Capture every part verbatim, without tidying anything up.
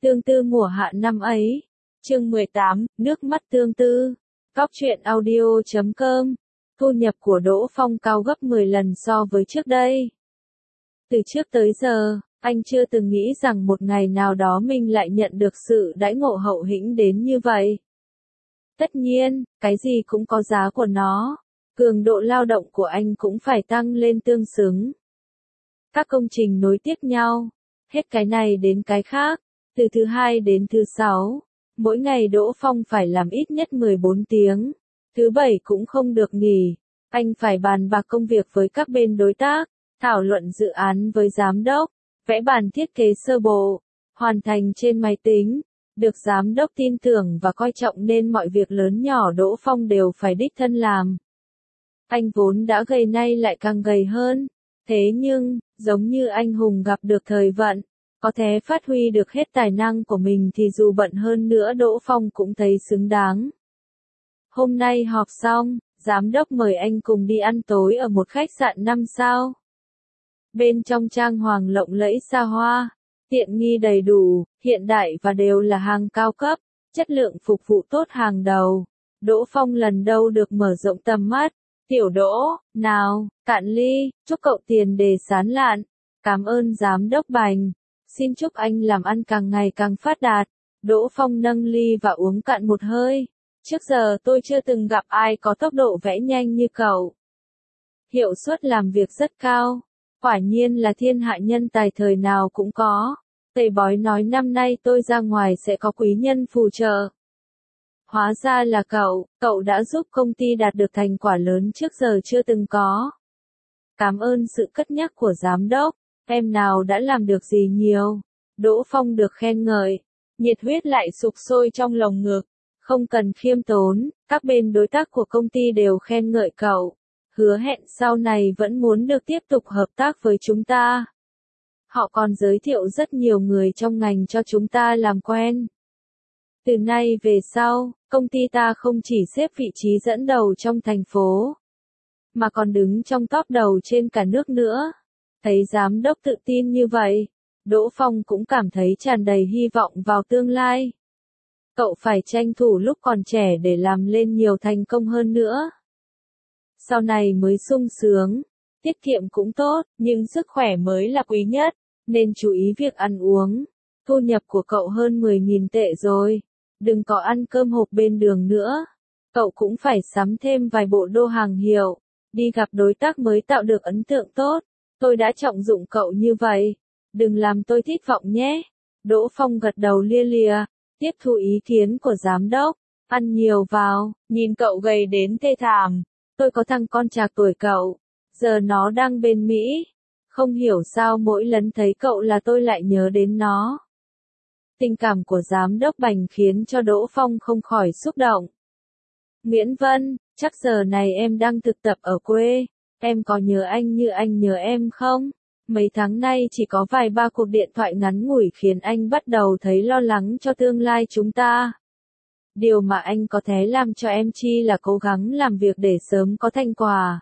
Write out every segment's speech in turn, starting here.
Tương tư mùa hạ năm ấy. Chương mười tám, nước mắt tương tư. Cóc truyện audio chấm com. Thu nhập của Đỗ Phong cao gấp mười lần so với trước đây. Từ trước tới giờ, anh chưa từng nghĩ rằng một ngày nào đó mình lại nhận được sự đãi ngộ hậu hĩnh đến như vậy. Tất nhiên, cái gì cũng có giá của nó. Cường độ lao động của anh cũng phải tăng lên tương xứng. Các công trình nối tiếp nhau, hết cái này đến cái khác, từ thứ hai đến thứ sáu. Mỗi ngày Đỗ Phong phải làm ít nhất mười bốn tiếng. Thứ bảy cũng không được nghỉ. Anh phải bàn bạc công việc với các bên đối tác, thảo luận dự án với giám đốc, vẽ bản thiết kế sơ bộ, hoàn thành trên máy tính. Được giám đốc tin tưởng và coi trọng nên mọi việc lớn nhỏ Đỗ Phong đều phải đích thân làm. Anh vốn đã gầy nay lại càng gầy hơn. Thế nhưng, giống như anh hùng gặp được thời vận, có thể phát huy được hết tài năng của mình thì dù bận hơn nữa Đỗ Phong cũng thấy xứng đáng. Hôm nay họp xong, giám đốc mời anh cùng đi ăn tối ở một khách sạn năm sao. Bên trong trang hoàng lộng lẫy xa hoa, tiện nghi đầy đủ, hiện đại và đều là hàng cao cấp, chất lượng phục vụ tốt hàng đầu. Đỗ Phong lần đầu được mở rộng tầm mắt. Tiểu Đỗ, nào, cạn ly, chúc cậu tiền đề sán lạn. Cảm ơn giám đốc Bành. Xin chúc anh làm ăn càng ngày càng phát đạt. Đỗ Phong nâng ly và uống cạn một hơi. Trước giờ tôi chưa từng gặp ai có tốc độ vẽ nhanh như cậu. Hiệu suất làm việc rất cao. Quả nhiên là thiên hạ nhân tài thời nào cũng có. Tây bói nói năm nay tôi ra ngoài sẽ có quý nhân phù trợ. Hóa ra là cậu, cậu đã giúp công ty đạt được thành quả lớn trước giờ chưa từng có. Cảm ơn sự cất nhắc của giám đốc, em nào đã làm được gì nhiều. Đỗ Phong được khen ngợi, nhiệt huyết lại sục sôi trong lồng ngực, không cần khiêm tốn, các bên đối tác của công ty đều khen ngợi cậu, hứa hẹn sau này vẫn muốn được tiếp tục hợp tác với chúng ta. Họ còn giới thiệu rất nhiều người trong ngành cho chúng ta làm quen. Từ nay về sau, công ty ta không chỉ xếp vị trí dẫn đầu trong thành phố, mà còn đứng trong top đầu trên cả nước nữa. Thấy giám đốc tự tin như vậy, Đỗ Phong cũng cảm thấy tràn đầy hy vọng vào tương lai. Cậu phải tranh thủ lúc còn trẻ để làm lên nhiều thành công hơn nữa. Sau này mới sung sướng, tiết kiệm cũng tốt, nhưng sức khỏe mới là quý nhất, nên chú ý việc ăn uống. Thu nhập của cậu hơn mười nghìn tệ rồi. Đừng có ăn cơm hộp bên đường nữa. Cậu cũng phải sắm thêm vài bộ đô hàng hiệu. Đi gặp đối tác mới tạo được ấn tượng tốt. Tôi đã trọng dụng cậu như vậy. Đừng làm tôi thất vọng nhé. Đỗ Phong gật đầu lia lịa, tiếp thu ý kiến của giám đốc. Ăn nhiều vào, nhìn cậu gầy đến thê thảm. Tôi có thằng con trạc tuổi cậu. Giờ nó đang bên Mỹ. Không hiểu sao mỗi lần thấy cậu là tôi lại nhớ đến nó. Tình cảm của giám đốc Bành khiến cho Đỗ Phong không khỏi xúc động. Nguyễn Vân, chắc giờ này em đang thực tập ở quê, em có nhớ anh như anh nhớ em không? Mấy tháng nay chỉ có vài ba cuộc điện thoại ngắn ngủi khiến anh bắt đầu thấy lo lắng cho tương lai chúng ta. Điều mà anh có thể làm cho em chi là cố gắng làm việc để sớm có thành quả.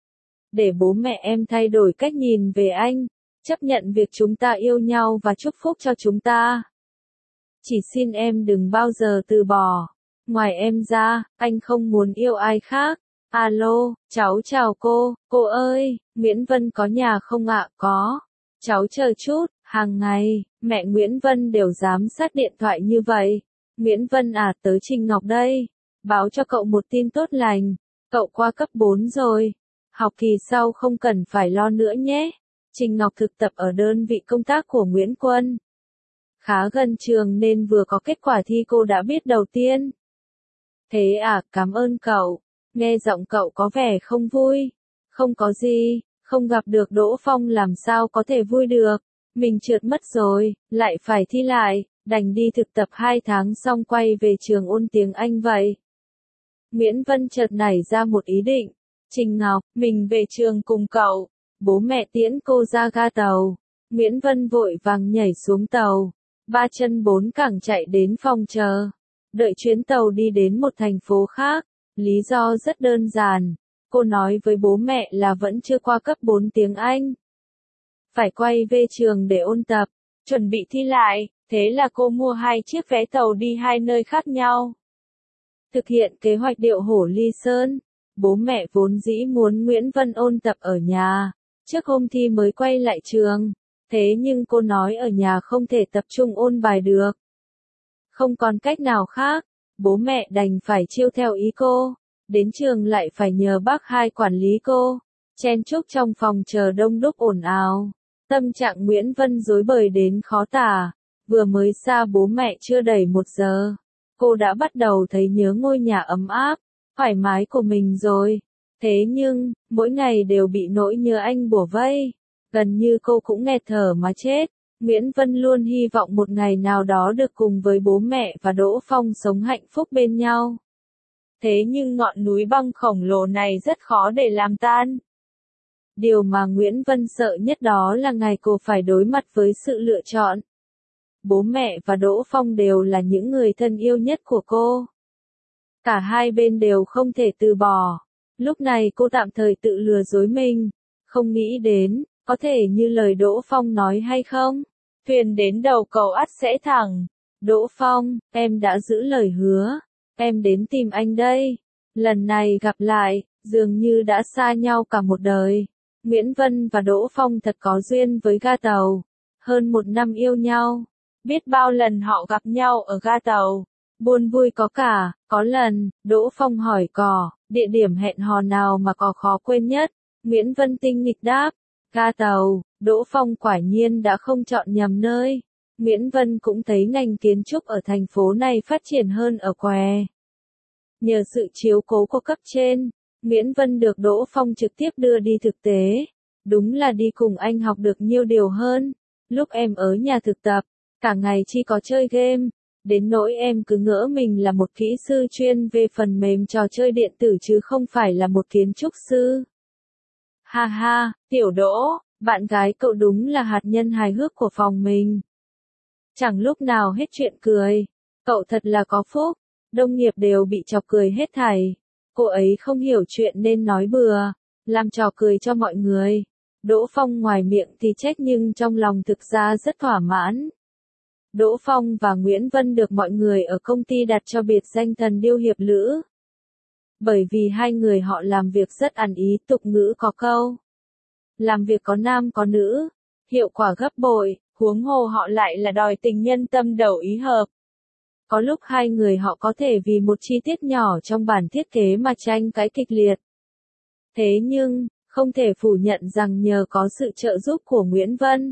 Để bố mẹ em thay đổi cách nhìn về anh, chấp nhận việc chúng ta yêu nhau và chúc phúc cho chúng ta. Chỉ xin em đừng bao giờ từ bỏ. Ngoài em ra, anh không muốn yêu ai khác. Alo, cháu chào cô, cô ơi, Nguyễn Vân có nhà không ạ? Có. Cháu chờ chút, hàng ngày, mẹ Nguyễn Vân đều giám sát điện thoại như vậy. Nguyễn Vân à, tới Trình Ngọc đây. Báo cho cậu một tin tốt lành. Cậu qua cấp bốn rồi. Học kỳ sau không cần phải lo nữa nhé. Trình Ngọc thực tập ở đơn vị công tác của Nguyễn Quân. Khá gần trường nên vừa có kết quả thi cô đã biết đầu tiên. Thế à, cảm ơn cậu. Nghe giọng cậu có vẻ không vui. Không có gì, không gặp được Đỗ Phong làm sao có thể vui được. Mình trượt mất rồi, lại phải thi lại, đành đi thực tập hai tháng xong quay về trường ôn tiếng Anh vậy. Nguyễn Vân chợt nảy ra một ý định. Trình Ngọc, mình về trường cùng cậu. Bố mẹ tiễn cô ra ga tàu. Nguyễn Vân vội vàng nhảy xuống tàu. Ba chân bốn cẳng chạy đến phòng chờ. Đợi chuyến tàu đi đến một thành phố khác. Lý do rất đơn giản. Cô nói với bố mẹ là vẫn chưa qua cấp bốn tiếng Anh. Phải quay về trường để ôn tập, chuẩn bị thi lại. Thế là cô mua hai chiếc vé tàu đi hai nơi khác nhau. Thực hiện kế hoạch điệu hổ ly sơn, bố mẹ vốn dĩ muốn Nguyễn Vân ôn tập ở nhà, trước hôm thi mới quay lại trường. Thế nhưng cô nói ở nhà không thể tập trung ôn bài được. Không còn cách nào khác, bố mẹ đành phải chiêu theo ý cô. Đến trường lại phải nhờ bác hai quản lý cô. Chen chúc trong phòng chờ đông đúc ồn ào. Tâm trạng Nguyễn Vân rối bời đến khó tả. Vừa mới xa bố mẹ chưa đầy một giờ, cô đã bắt đầu thấy nhớ ngôi nhà ấm áp, thoải mái của mình rồi. Thế nhưng, mỗi ngày đều bị nỗi nhớ anh bủa vây. Gần như cô cũng nghẹt thở mà chết. Nguyễn Vân luôn hy vọng một ngày nào đó được cùng với bố mẹ và Đỗ Phong sống hạnh phúc bên nhau. Thế nhưng ngọn núi băng khổng lồ này rất khó để làm tan. Điều mà Nguyễn Vân sợ nhất đó là ngày cô phải đối mặt với sự lựa chọn. Bố mẹ và Đỗ Phong đều là những người thân yêu nhất của cô. Cả hai bên đều không thể từ bỏ. Lúc này cô tạm thời tự lừa dối mình, không nghĩ đến, có thể như lời Đỗ Phong nói hay không? Thuyền đến đầu cầu ắt sẽ thẳng. Đỗ Phong, em đã giữ lời hứa. Em đến tìm anh đây. Lần này gặp lại, dường như đã xa nhau cả một đời. Nguyễn Vân và Đỗ Phong thật có duyên với ga tàu. Hơn một năm yêu nhau. Biết bao lần họ gặp nhau ở ga tàu. Buồn vui có cả, có lần, Đỗ Phong hỏi cò, địa điểm hẹn hò nào mà cò khó quên nhất. Nguyễn Vân tinh nghịch đáp, ga tàu. Đỗ Phong quả nhiên đã không chọn nhầm nơi. Nguyễn Vân cũng thấy ngành kiến trúc ở thành phố này phát triển hơn ở Què. Nhờ sự chiếu cố của cấp trên, Nguyễn Vân được Đỗ Phong trực tiếp đưa đi thực tế. Đúng là đi cùng anh học được nhiều điều hơn. Lúc em ở nhà thực tập, cả ngày chỉ có chơi game. Đến nỗi em cứ ngỡ mình là một kỹ sư chuyên về phần mềm trò chơi điện tử chứ không phải là một kiến trúc sư. Ha ha, Tiểu Đỗ, bạn gái cậu đúng là hạt nhân hài hước của phòng mình. Chẳng lúc nào hết chuyện cười. Cậu thật là có phúc. Đồng nghiệp đều bị chọc cười hết thảy. Cô ấy không hiểu chuyện nên nói bừa, làm trò cười cho mọi người. Đỗ Phong ngoài miệng thì trách nhưng trong lòng thực ra rất thỏa mãn. Đỗ Phong và Nguyễn Vân được mọi người ở công ty đặt cho biệt danh thần điêu hiệp lữ. Bởi vì hai người họ làm việc rất ăn ý, tục ngữ có câu. Làm việc có nam có nữ, hiệu quả gấp bội, huống hồ họ lại là đòi tình nhân tâm đầu ý hợp. Có lúc hai người họ có thể vì một chi tiết nhỏ trong bản thiết kế mà tranh cãi kịch liệt. Thế nhưng, không thể phủ nhận rằng nhờ có sự trợ giúp của Nguyễn Vân,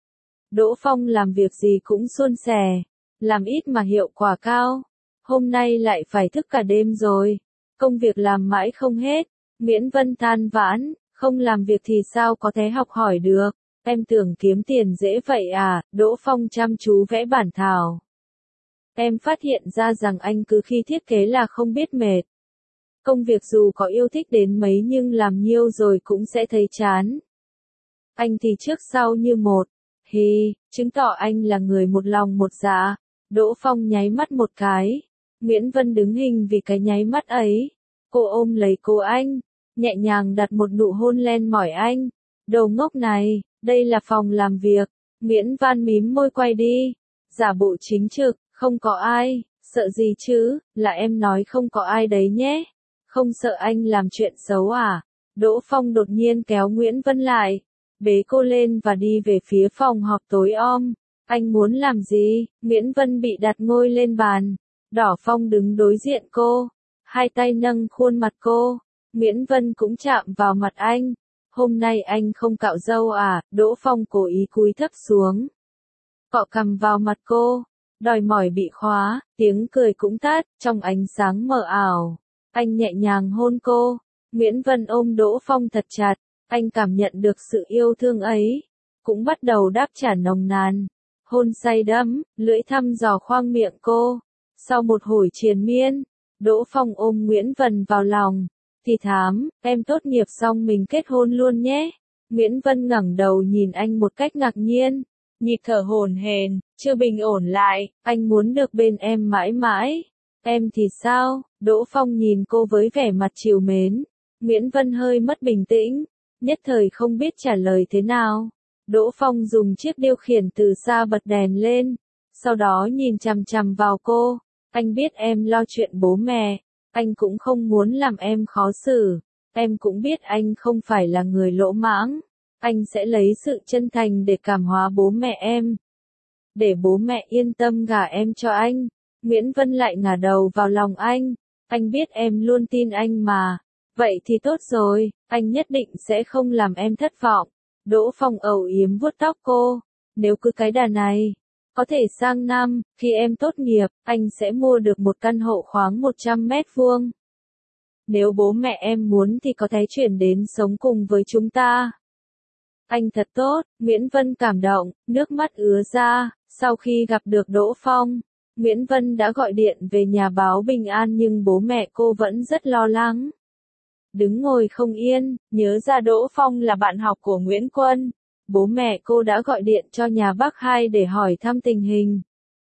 Đỗ Phong làm việc gì cũng suôn sẻ, làm ít mà hiệu quả cao. Hôm nay lại phải thức cả đêm rồi, công việc làm mãi không hết. Nguyễn Vân than vãn, không làm việc thì sao có thể học hỏi được, em tưởng kiếm tiền dễ vậy à? Đỗ Phong chăm chú vẽ bản thảo. Em phát hiện ra rằng anh cứ khi thiết kế là không biết mệt. Công việc dù có yêu thích đến mấy nhưng làm nhiều rồi cũng sẽ thấy chán. Anh thì trước sau như một. Hi, chứng tỏ anh là người một lòng một dạ. Đỗ Phong nháy mắt một cái. Nguyễn Vân đứng hình vì cái nháy mắt ấy. Cô ôm lấy cô anh, nhẹ nhàng đặt một nụ hôn lên mỏi anh. Đồ ngốc này, đây là phòng làm việc. Nguyễn Văn mím môi quay đi. Giả bộ chính trực, không có ai, sợ gì chứ, là em nói không có ai đấy nhé. Không sợ anh làm chuyện xấu à? Đỗ Phong đột nhiên kéo Nguyễn Vân lại, bế cô lên và đi về phía phòng họp tối om. Anh muốn làm gì? Nguyễn Vân bị đặt ngồi lên bàn. Đỏ Phong đứng đối diện cô, hai tay nâng khuôn mặt cô. Nguyễn Vân cũng chạm vào mặt anh. Hôm nay anh không cạo râu à? Đỗ Phong cố ý cúi thấp xuống, cọ cằm vào mặt cô. Đòi mỏi bị khóa, tiếng cười cũng tắt, trong ánh sáng mờ ảo. Anh nhẹ nhàng hôn cô. Nguyễn Vân ôm Đỗ Phong thật chặt. Anh cảm nhận được sự yêu thương ấy. Cũng bắt đầu đáp trả nồng nàn. Hôn say đắm, lưỡi thăm dò khoang miệng cô. Sau một hồi triền miên, Đỗ Phong ôm Nguyễn Vân vào lòng. Thì thám, em tốt nghiệp xong mình kết hôn luôn nhé. Nguyễn Vân ngẩng đầu nhìn anh một cách ngạc nhiên. Nhịp thở hổn hển, chưa bình ổn lại, anh muốn được bên em mãi mãi. Em thì sao? Đỗ Phong nhìn cô với vẻ mặt trìu mến. Nguyễn Vân hơi mất bình tĩnh, nhất thời không biết trả lời thế nào. Đỗ Phong dùng chiếc điều khiển từ xa bật đèn lên. sau đó nhìn chằm chằm vào cô. Anh biết em lo chuyện bố mẹ, anh cũng không muốn làm em khó xử, em cũng biết anh không phải là người lỗ mãng, anh sẽ lấy sự chân thành để cảm hóa bố mẹ em. Để bố mẹ yên tâm gả em cho anh. Nguyễn Vân lại ngả đầu vào lòng anh, anh biết em luôn tin anh mà. Vậy thì tốt rồi, anh nhất định sẽ không làm em thất vọng. Đỗ Phong âu yếm vuốt tóc cô, nếu cứ cái đà này, có thể sang năm, khi em tốt nghiệp, anh sẽ mua được một căn hộ khoáng một trăm mét vuông. Nếu bố mẹ em muốn thì có thể chuyển đến sống cùng với chúng ta. Anh thật tốt, Nguyễn Vân cảm động, nước mắt ứa ra. Sau khi gặp được Đỗ Phong, Nguyễn Vân đã gọi điện về nhà báo bình an nhưng bố mẹ cô vẫn rất lo lắng. Đứng ngồi không yên, nhớ ra Đỗ Phong là bạn học của Nguyễn Quân. Bố mẹ cô đã gọi điện cho nhà bác hai để hỏi thăm tình hình.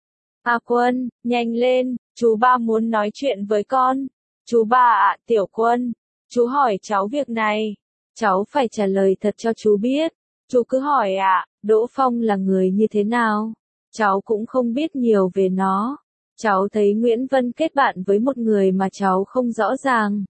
À Quân, nhanh lên, chú ba muốn nói chuyện với con. Chú ba ạ, Tiểu Quân, chú hỏi cháu việc này. Cháu phải trả lời thật cho chú biết. Chú cứ hỏi ạ, Đỗ Phong là người như thế nào? Cháu cũng không biết nhiều về nó. Cháu thấy Nguyễn Vân kết bạn với một người mà cháu không rõ ràng.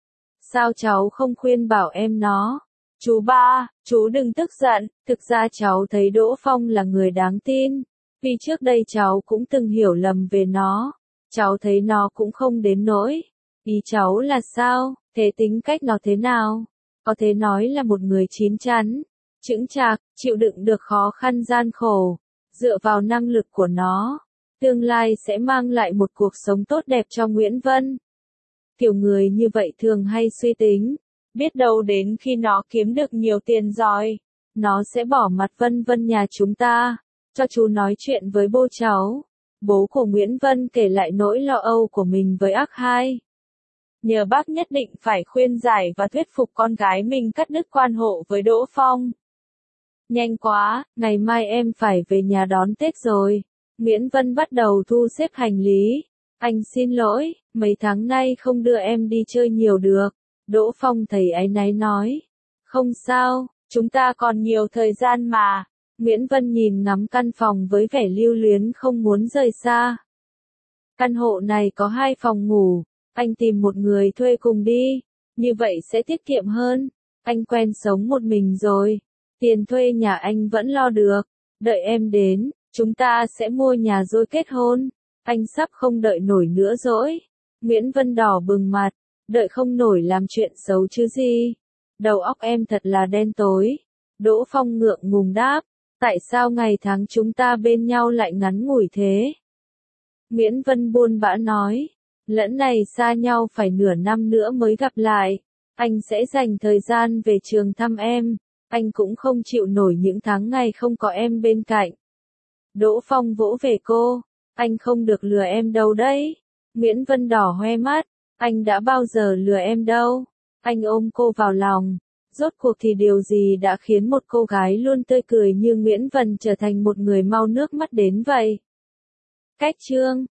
Sao cháu không khuyên bảo em nó? Chú ba, chú đừng tức giận, thực ra cháu thấy Đỗ Phong là người đáng tin. Vì trước đây cháu cũng từng hiểu lầm về nó. Cháu thấy nó cũng không đến nỗi. Ý cháu là sao? Thế tính cách nó thế nào? Có thể nói là một người chín chắn, chững chạc, chịu đựng được khó khăn gian khổ. Dựa vào năng lực của nó, tương lai sẽ mang lại một cuộc sống tốt đẹp cho Nguyễn Vân. Kiểu người như vậy thường hay suy tính, biết đâu đến khi nó kiếm được nhiều tiền rồi, nó sẽ bỏ mặt Vân Vân nhà chúng ta, cho chú nói chuyện với bố cháu. Bố của Nguyễn Vân kể lại nỗi lo âu của mình với ác hai. Nhờ bác nhất định phải khuyên giải và thuyết phục con gái mình cắt đứt quan hộ với Đỗ Phong. Nhanh quá, ngày mai em phải về nhà đón Tết rồi. Nguyễn Vân bắt đầu thu xếp hành lý. Anh xin lỗi, mấy tháng nay không đưa em đi chơi nhiều được. Đỗ Phong thấy áy náy nói. Không sao, chúng ta còn nhiều thời gian mà. Nguyễn Vân nhìn ngắm căn phòng với vẻ lưu luyến không muốn rời xa. Căn hộ này có hai phòng ngủ, anh tìm một người thuê cùng đi. Như vậy sẽ tiết kiệm hơn. Anh quen sống một mình rồi. Tiền thuê nhà anh vẫn lo được. Đợi em đến, chúng ta sẽ mua nhà rồi kết hôn. Anh sắp không đợi nổi nữa rồi. Nguyễn Vân đỏ bừng mặt. Đợi không nổi làm chuyện xấu chứ gì. Đầu óc em thật là đen tối. Đỗ Phong ngượng ngùng đáp. Tại sao ngày tháng chúng ta bên nhau lại ngắn ngủi thế? Nguyễn Vân buồn bã nói. Lẫn này xa nhau phải nửa năm nữa mới gặp lại. Anh sẽ dành thời gian về trường thăm em. Anh cũng không chịu nổi những tháng ngày không có em bên cạnh. Đỗ Phong vỗ về cô. Anh không được lừa em đâu đấy. Nguyễn Vân đỏ hoe mắt. Anh đã bao giờ lừa em đâu. Anh ôm cô vào lòng. Rốt cuộc thì điều gì đã khiến một cô gái luôn tươi cười như Nguyễn Vân trở thành một người mau nước mắt đến vậy? Cách chương